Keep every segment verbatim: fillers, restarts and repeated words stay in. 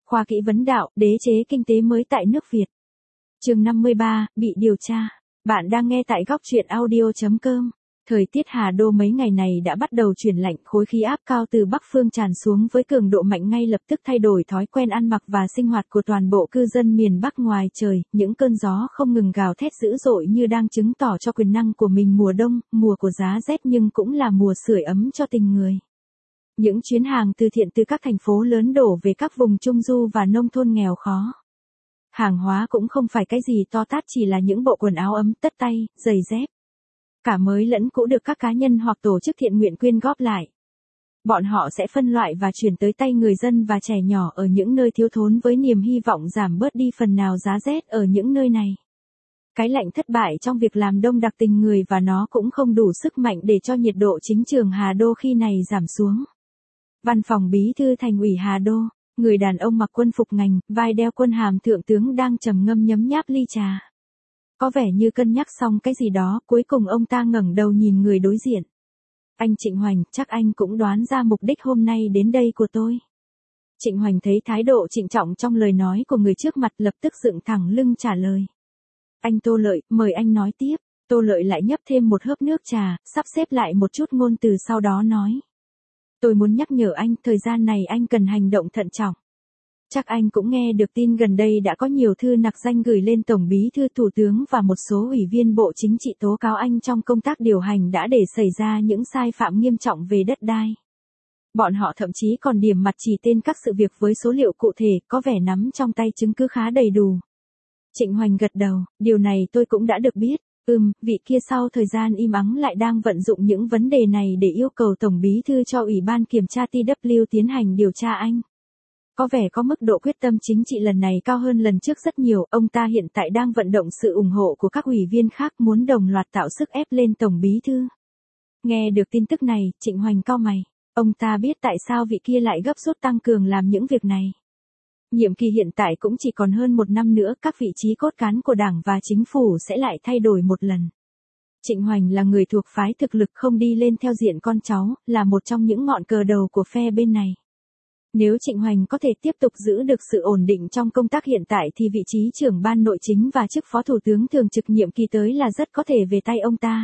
Khoa kỹ vấn đạo, đế chế kinh tế mới tại nước Việt. Chương năm mươi ba, bị điều tra. Bạn đang nghe tại góc truyện audio chấm com. Thời tiết Hà Đô mấy ngày này đã bắt đầu chuyển lạnh, khối khí áp cao từ Bắc phương tràn xuống với cường độ mạnh ngay lập tức thay đổi thói quen ăn mặc và sinh hoạt của toàn bộ cư dân miền Bắc. Ngoài trời, những cơn gió không ngừng gào thét dữ dội như đang chứng tỏ cho quyền năng của mình. Mùa đông, mùa của giá rét nhưng cũng là mùa sưởi ấm cho tình người. Những chuyến hàng từ thiện từ các thành phố lớn đổ về các vùng trung du và nông thôn nghèo khó. Hàng hóa cũng không phải cái gì to tát, chỉ là những bộ quần áo ấm, tất tay, giày dép. Cả mới lẫn cũ được các cá nhân hoặc tổ chức thiện nguyện quyên góp lại. Bọn họ sẽ phân loại và chuyển tới tay người dân và trẻ nhỏ ở những nơi thiếu thốn với niềm hy vọng giảm bớt đi phần nào giá rét ở những nơi này. Cái lạnh thất bại trong việc làm đông đặc tình người và nó cũng không đủ sức mạnh để cho nhiệt độ chính trường Hà Đô khi này giảm xuống. Văn phòng bí thư thành ủy Hà Đô, người đàn ông mặc quân phục ngành, vai đeo quân hàm thượng tướng đang trầm ngâm nhấm nháp ly trà. Có vẻ như cân nhắc xong cái gì đó, cuối cùng ông ta ngẩng đầu nhìn người đối diện. Anh Trịnh Hoành, chắc anh cũng đoán ra mục đích hôm nay đến đây của tôi. Trịnh Hoành thấy thái độ trịnh trọng trong lời nói của người trước mặt, lập tức dựng thẳng lưng trả lời. Anh Tô Lợi, mời anh nói tiếp. Tô Lợi lại nhấp thêm một hớp nước trà, sắp xếp lại một chút ngôn từ sau đó nói. Tôi muốn nhắc nhở anh, thời gian này anh cần hành động thận trọng. Chắc anh cũng nghe được tin gần đây đã có nhiều thư nặc danh gửi lên Tổng Bí thư Thủ tướng và một số ủy viên Bộ Chính trị tố cáo anh trong công tác điều hành đã để xảy ra những sai phạm nghiêm trọng về đất đai. Bọn họ thậm chí còn điểm mặt chỉ tên các sự việc với số liệu cụ thể, có vẻ nắm trong tay chứng cứ khá đầy đủ. Trịnh Hoành gật đầu, điều này tôi cũng đã được biết. Ừm, vị kia sau thời gian im ắng lại đang vận dụng những vấn đề này để yêu cầu Tổng Bí thư cho Ủy ban Kiểm tra T W tiến hành điều tra anh. Có vẻ có mức độ quyết tâm chính trị lần này cao hơn lần trước rất nhiều, ông ta hiện tại đang vận động sự ủng hộ của các ủy viên khác muốn đồng loạt tạo sức ép lên Tổng Bí thư. Nghe được tin tức này, Trịnh Hoành cau mày, ông ta biết tại sao vị kia lại gấp rút tăng cường làm những việc này. Nhiệm kỳ hiện tại cũng chỉ còn hơn một năm nữa, các vị trí cốt cán của Đảng và Chính phủ sẽ lại thay đổi một lần. Trịnh Hoành là người thuộc phái thực lực, không đi lên theo diện con cháu, là một trong những ngọn cờ đầu của phe bên này. Nếu Trịnh Hoành có thể tiếp tục giữ được sự ổn định trong công tác hiện tại thì vị trí trưởng ban nội chính và chức phó thủ tướng thường trực nhiệm kỳ tới là rất có thể về tay ông ta.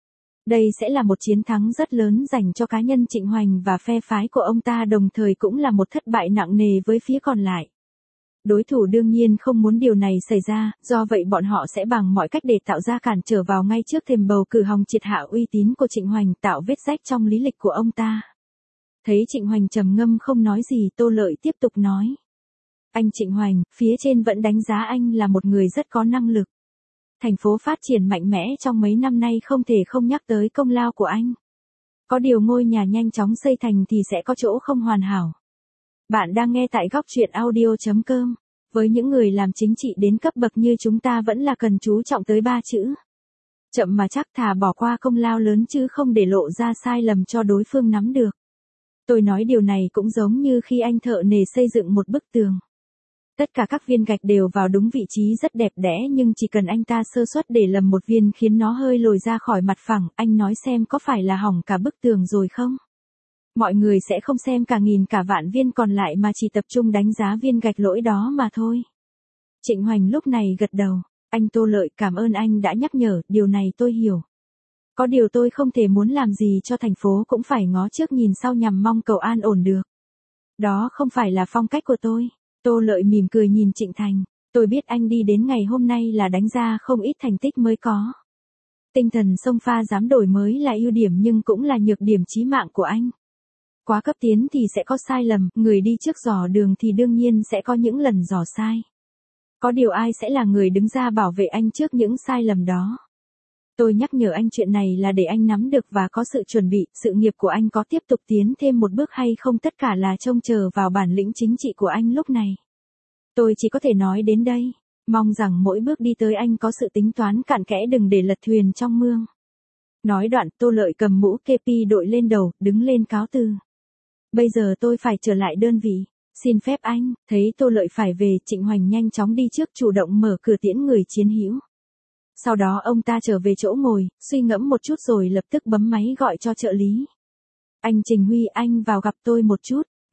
Đây sẽ là một chiến thắng rất lớn dành cho cá nhân Trịnh Hoành và phe phái của ông ta, đồng thời cũng là một thất bại nặng nề với phía còn lại. Đối thủ đương nhiên không muốn điều này xảy ra, do vậy bọn họ sẽ bằng mọi cách để tạo ra cản trở vào ngay trước thềm bầu cử, hòng triệt hạ uy tín của Trịnh Hoành, tạo vết rách trong lý lịch của ông ta. Thấy Trịnh Hoành trầm ngâm không nói gì, Tô Lợi tiếp tục nói. Anh Trịnh Hoành, phía trên vẫn đánh giá anh là một người rất có năng lực. Thành phố phát triển mạnh mẽ trong mấy năm nay, không thể không nhắc tới công lao của anh. Có điều ngôi nhà nhanh chóng xây thành thì sẽ có chỗ không hoàn hảo. Bạn đang nghe tại góc truyện audio chấm com. Với những người làm chính trị đến cấp bậc như chúng ta vẫn là cần chú trọng tới ba chữ. Chậm mà chắc, thà bỏ qua công lao lớn chứ không để lộ ra sai lầm cho đối phương nắm được. Tôi nói điều này cũng giống như khi anh thợ nề xây dựng một bức tường. Tất cả các viên gạch đều vào đúng vị trí rất đẹp đẽ, nhưng chỉ cần anh ta sơ suất để lầm một viên khiến nó hơi lồi ra khỏi mặt phẳng, anh nói xem có phải là hỏng cả bức tường rồi không? Mọi người sẽ không xem cả nghìn cả vạn viên còn lại mà chỉ tập trung đánh giá viên gạch lỗi đó mà thôi. Trịnh Hoành lúc này gật đầu, anh Tô Lợi, cảm ơn anh đã nhắc nhở, điều này tôi hiểu. Có điều tôi không thể muốn làm gì cho thành phố cũng phải ngó trước nhìn sau nhằm mong cầu an ổn được. Đó không phải là phong cách của tôi. Tô Lợi mỉm cười nhìn Trịnh Thành, tôi biết anh đi đến ngày hôm nay là đánh ra không ít thành tích mới có. Tinh thần xông pha dám đổi mới là ưu điểm nhưng cũng là nhược điểm chí mạng của anh. Quá cấp tiến thì sẽ có sai lầm, người đi trước dò đường thì đương nhiên sẽ có những lần dò sai. Có điều ai sẽ là người đứng ra bảo vệ anh trước những sai lầm đó? Tôi nhắc nhở anh chuyện này là để anh nắm được và có sự chuẩn bị, sự nghiệp của anh có tiếp tục tiến thêm một bước hay không tất cả là trông chờ vào bản lĩnh chính trị của anh lúc này. Tôi chỉ có thể nói đến đây, mong rằng mỗi bước đi tới anh có sự tính toán cặn kẽ, đừng để lật thuyền trong mương. Nói đoạn, Tô Lợi cầm mũ kepi đội lên đầu, đứng lên cáo từ. Bây giờ tôi phải trở lại đơn vị, xin phép anh. Thấy Tô Lợi phải về, Trịnh Hoành nhanh chóng đi trước, chủ động mở cửa tiễn người chiến hữu. Sau đó ông ta trở về chỗ ngồi, suy ngẫm một chút rồi lập tức bấm máy gọi cho trợ lý. Anh Trình Huy, anh vào gặp tôi một chút.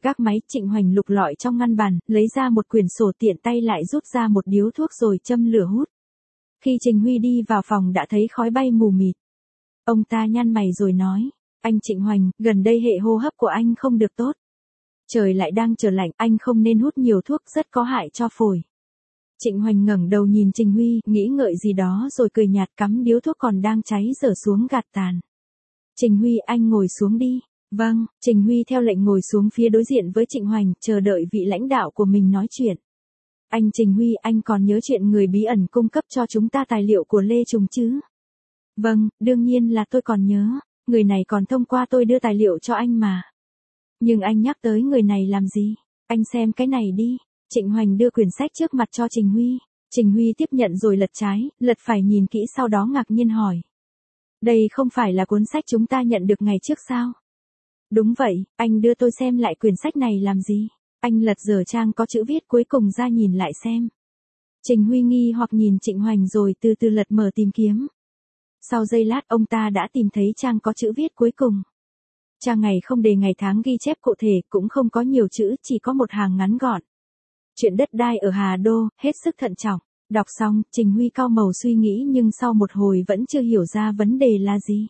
Gác máy, Trịnh Hoành lục lọi trong ngăn bàn, lấy ra một quyển sổ, tiện tay lại rút ra một điếu thuốc rồi châm lửa hút. Khi Trình Huy đi vào phòng đã thấy khói bay mù mịt. Ông ta nhăn mày rồi nói, anh Trịnh Hoành, gần đây hệ hô hấp của anh không được tốt. Trời lại đang trở lạnh, anh không nên hút nhiều thuốc, rất có hại cho phổi. Trịnh Hoành ngẩng đầu nhìn Trình Huy, nghĩ ngợi gì đó rồi cười nhạt, cắm điếu thuốc còn đang cháy dở xuống gạt tàn. Trình Huy, anh ngồi xuống đi. Vâng, Trình Huy theo lệnh ngồi xuống phía đối diện với Trịnh Hoành, chờ đợi vị lãnh đạo của mình nói chuyện. Anh Trình Huy, anh còn nhớ chuyện người bí ẩn cung cấp cho chúng ta tài liệu của Lê Trùng chứ? Vâng, đương nhiên là tôi còn nhớ, người này còn thông qua tôi đưa tài liệu cho anh mà. Nhưng anh nhắc tới người này làm gì? Anh xem cái này đi. Trịnh Hoành đưa quyển sách trước mặt cho Trình Huy. Trình Huy tiếp nhận rồi lật trái, lật phải nhìn kỹ sau đó ngạc nhiên hỏi. Đây không phải là cuốn sách chúng ta nhận được ngày trước sao? Đúng vậy, anh đưa tôi xem lại quyển sách này làm gì? Anh lật dở trang có chữ viết cuối cùng ra nhìn lại xem. Trình Huy nghi hoặc nhìn Trịnh Hoành rồi từ từ lật mở tìm kiếm. Sau giây lát ông ta đã tìm thấy trang có chữ viết cuối cùng. Trang ngày không đề ngày tháng ghi chép cụ thể, cũng không có nhiều chữ, chỉ có một hàng ngắn gọn. Chuyện đất đai ở Hà Đô, hết sức thận trọng. Đọc xong, Trình Huy cau màu suy nghĩ nhưng sau một hồi vẫn chưa hiểu ra vấn đề là gì.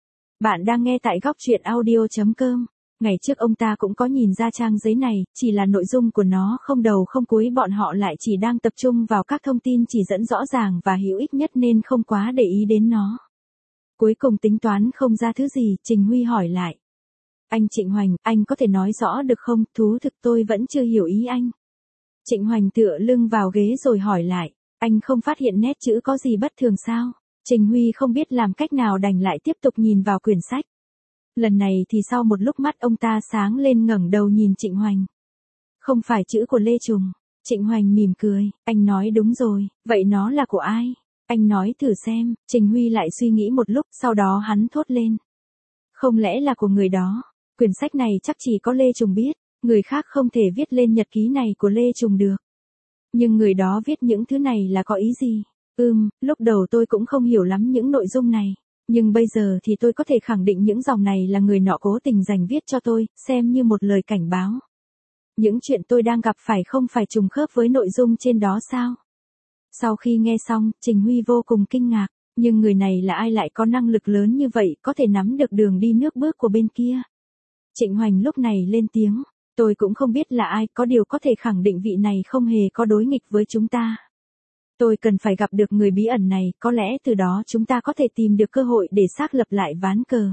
Bạn đang nghe tại góc truyện audio chấm com. Ngày trước ông ta cũng có nhìn ra trang giấy này, chỉ là nội dung của nó không đầu không cuối, bọn họ lại chỉ đang tập trung vào các thông tin chỉ dẫn rõ ràng và hữu ích nhất nên không quá để ý đến nó. Cuối cùng tính toán không ra thứ gì, Trình Huy hỏi lại. Anh Trịnh Hoành, anh có thể nói rõ được không? Thú thực tôi vẫn chưa hiểu ý anh. Trịnh Hoành tựa lưng vào ghế rồi hỏi lại. Anh không phát hiện nét chữ có gì bất thường sao? Trình Huy không biết làm cách nào đành lại tiếp tục nhìn vào quyển sách. Lần này thì sau một lúc mắt ông ta sáng lên ngẩng đầu nhìn Trịnh Hoành. Không phải chữ của Lê Trùng. Trịnh Hoành mỉm cười, anh nói đúng rồi, vậy nó là của ai? Anh nói thử xem. Trình Huy lại suy nghĩ một lúc, sau đó hắn thốt lên. Không lẽ là của người đó? Quyển sách này chắc chỉ có Lê Trùng biết, người khác không thể viết lên nhật ký này của Lê Trùng được. Nhưng người đó viết những thứ này là có ý gì? Ừm, lúc đầu tôi cũng không hiểu lắm những nội dung này. Nhưng bây giờ thì tôi có thể khẳng định những dòng này là người nọ cố tình dành viết cho tôi, xem như một lời cảnh báo. Những chuyện tôi đang gặp phải không phải trùng khớp với nội dung trên đó sao? Sau khi nghe xong, Trình Huy vô cùng kinh ngạc. Nhưng người này là ai lại có năng lực lớn như vậy, có thể nắm được đường đi nước bước của bên kia? Trịnh Hoành lúc này lên tiếng. Tôi cũng không biết là ai, có điều có thể khẳng định vị này không hề có đối nghịch với chúng ta. Tôi cần phải gặp được người bí ẩn này, có lẽ từ đó chúng ta có thể tìm được cơ hội để xác lập lại ván cờ.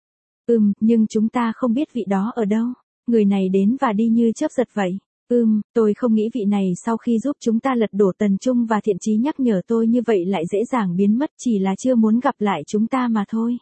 Ừm, nhưng chúng ta không biết vị đó ở đâu. Người này đến và đi như chớp giật vậy. Ừm, tôi không nghĩ vị này sau khi giúp chúng ta lật đổ Tần Trung và Thiện Chí nhắc nhở tôi như vậy lại dễ dàng biến mất, chỉ là chưa muốn gặp lại chúng ta mà thôi.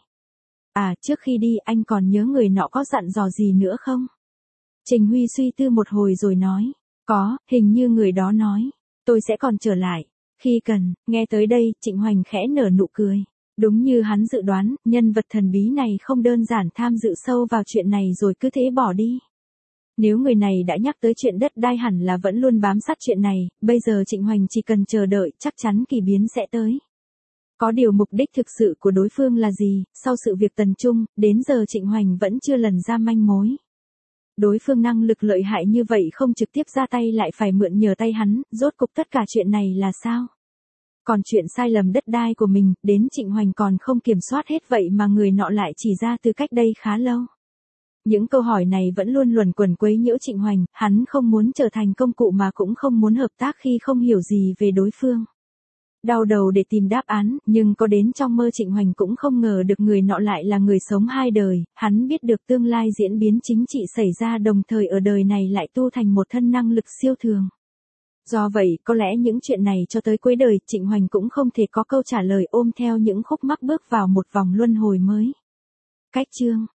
À, trước khi đi anh còn nhớ người nọ có dặn dò gì nữa không? Trình Huy suy tư một hồi rồi nói. Có, hình như người đó nói. Tôi sẽ còn trở lại. Khi cần, nghe tới đây, Trịnh Hoành khẽ nở nụ cười. Đúng như hắn dự đoán, nhân vật thần bí này không đơn giản tham dự sâu vào chuyện này rồi cứ thế bỏ đi. Nếu người này đã nhắc tới chuyện đất đai hẳn là vẫn luôn bám sát chuyện này, bây giờ Trịnh Hoành chỉ cần chờ đợi, chắc chắn kỳ biến sẽ tới. Có điều mục đích thực sự của đối phương là gì, sau sự việc Tần Trung, đến giờ Trịnh Hoành vẫn chưa lần ra manh mối. Đối phương năng lực lợi hại như vậy không trực tiếp ra tay lại phải mượn nhờ tay hắn, rốt cục tất cả chuyện này là sao? Còn chuyện sai lầm đất đai của mình, đến Trịnh Hoành còn không kiểm soát hết vậy mà người nọ lại chỉ ra từ cách đây khá lâu. Những câu hỏi này vẫn luôn luẩn quẩn quấy nhiễu Trịnh Hoành, hắn không muốn trở thành công cụ mà cũng không muốn hợp tác khi không hiểu gì về đối phương. Đau đầu để tìm đáp án, nhưng có đến trong mơ Trịnh Hoành cũng không ngờ được người nọ lại là người sống hai đời, hắn biết được tương lai diễn biến chính trị xảy ra đồng thời ở đời này lại tu thành một thân năng lực siêu thường. Do vậy, có lẽ những chuyện này cho tới cuối đời, Trịnh Hoành cũng không thể có câu trả lời, ôm theo những khúc mắc bước vào một vòng luân hồi mới. Cách chương